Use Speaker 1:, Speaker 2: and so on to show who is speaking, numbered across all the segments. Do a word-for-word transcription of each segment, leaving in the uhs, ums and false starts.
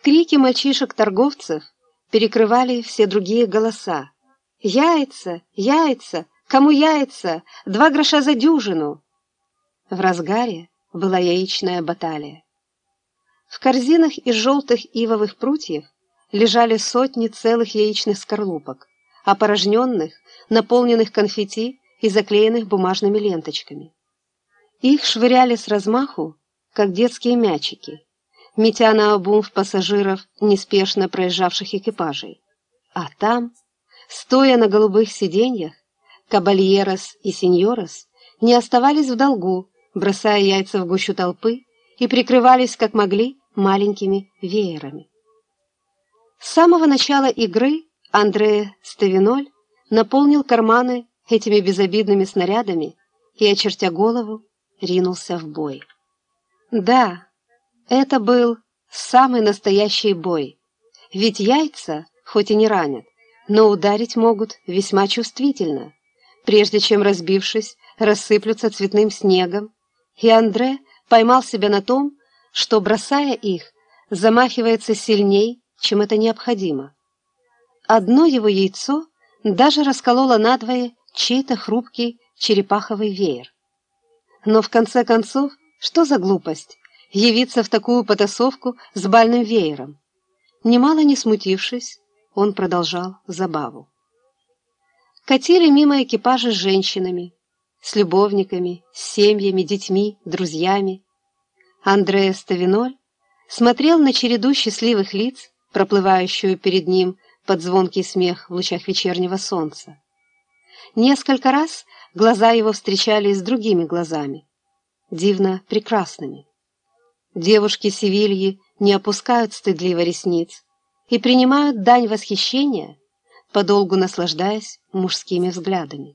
Speaker 1: Крики мальчишек-торговцев перекрывали все другие голоса. «Яйца! Яйца! Кому яйца? Два гроша за дюжину!» В разгаре была яичная баталия. В корзинах из желтых ивовых прутьев лежали сотни целых яичных скорлупок, опорожненных, наполненных конфетти и заклеенных бумажными ленточками. Их швыряли с размаху, как детские мячики, метя наобум в пассажиров неспешно проезжавших экипажей. А там, стоя на голубых сиденьях, кабальерос и сеньорос не оставались в долгу, бросая яйца в гущу толпы, и прикрывались, как могли, маленькими веерами. С самого начала игры Андре Ставиноль наполнил карманы этими безобидными снарядами и, очертя голову, ринулся в бой. Да, это был самый настоящий бой, ведь яйца, хоть и не ранят, но ударить могут весьма чувствительно, прежде чем, разбившись, рассыплются цветным снегом, и Андре поймал себя на том, что, бросая их, замахивается сильней, чем это необходимо. Одно его яйцо даже раскололо надвое чей-то хрупкий черепаховый веер. Но в конце концов, что за глупость явиться в такую потасовку с бальным веером? Немало не смутившись, он продолжал забаву. Катили мимо экипажи с женщинами, с любовниками, с семьями, детьми, друзьями. Андре Ставиноль смотрел на череду счастливых лиц, проплывающую перед ним под звонкий смех в лучах вечернего солнца. Несколько раз глаза его встречались с другими глазами, дивно прекрасными. Девушки Севильи не опускают стыдливо ресниц и принимают дань восхищения, подолгу наслаждаясь мужскими взглядами.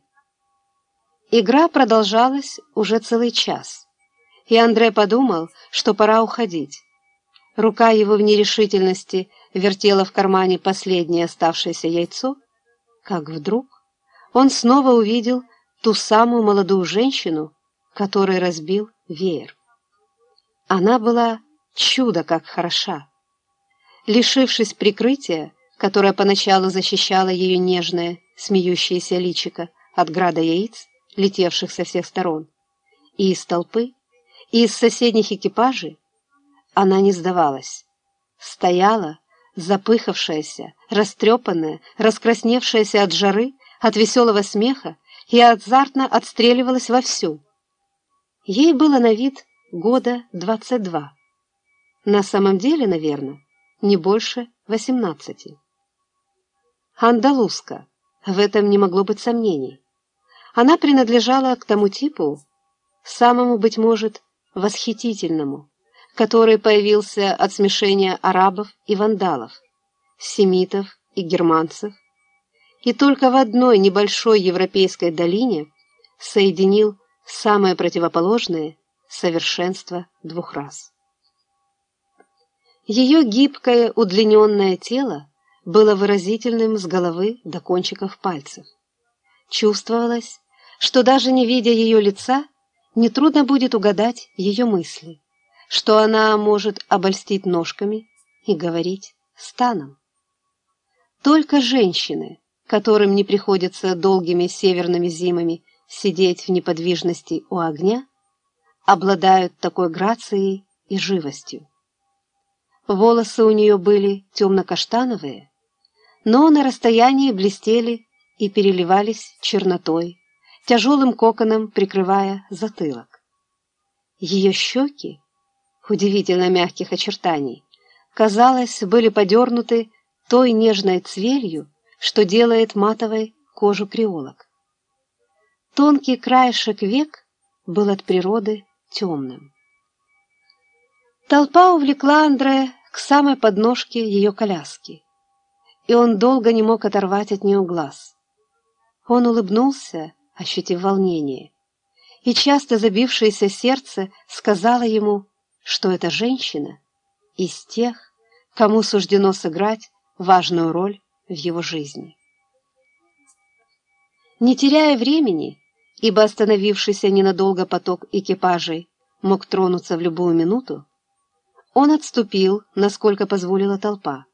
Speaker 1: Игра продолжалась уже целый час, и Андре подумал, что пора уходить. Рука его в нерешительности вертела в кармане последнее оставшееся яйцо, как вдруг он снова увидел ту самую молодую женщину, которой разбил веер. Она была чудо как хороша. Лишившись прикрытия, которое поначалу защищало ее нежное, смеющееся личико от града яиц, летевших со всех сторон, и из толпы, и из соседних экипажей, она не сдавалась. Стояла, запыхавшаяся, растрепанная, раскрасневшаяся от жары, от веселого смеха, и азартно отстреливалась вовсю. Ей было на вид года двадцать два. На самом деле, наверное, не больше восемнадцати. Андалузка, в этом не могло быть сомнений. Она принадлежала к тому типу, самому, быть может, восхитительному, который появился от смешения арабов и вандалов, семитов и германцев, и только в одной небольшой европейской долине соединил самое противоположное совершенство двух рас. Ее гибкое удлиненное тело было выразительным с головы до кончиков пальцев. Чувствовалось, что даже не видя ее лица, нетрудно будет угадать ее мысли, что она может обольстить ножками и говорить станом. Только женщины, которым не приходится долгими северными зимами сидеть в неподвижности у огня, обладают такой грацией и живостью. Волосы у нее были темно-каштановые, но на расстоянии блестели и переливались чернотой, тяжелым коконом прикрывая затылок. Ее щеки, удивительно мягких очертаний, казалось, были подернуты той нежной цвелью, что делает матовой кожу креолок. Тонкий краешек век был от природы темным. Толпа увлекла Андре к самой подножке ее коляски, и он долго не мог оторвать от нее глаз. Он улыбнулся, ощутив волнение, и часто забившееся сердце сказало ему, что эта женщина из тех, кому суждено сыграть важную роль в его жизни. Не теряя времени, ибо остановившийся ненадолго поток экипажей мог тронуться в любую минуту, Он отступил, насколько позволила толпа.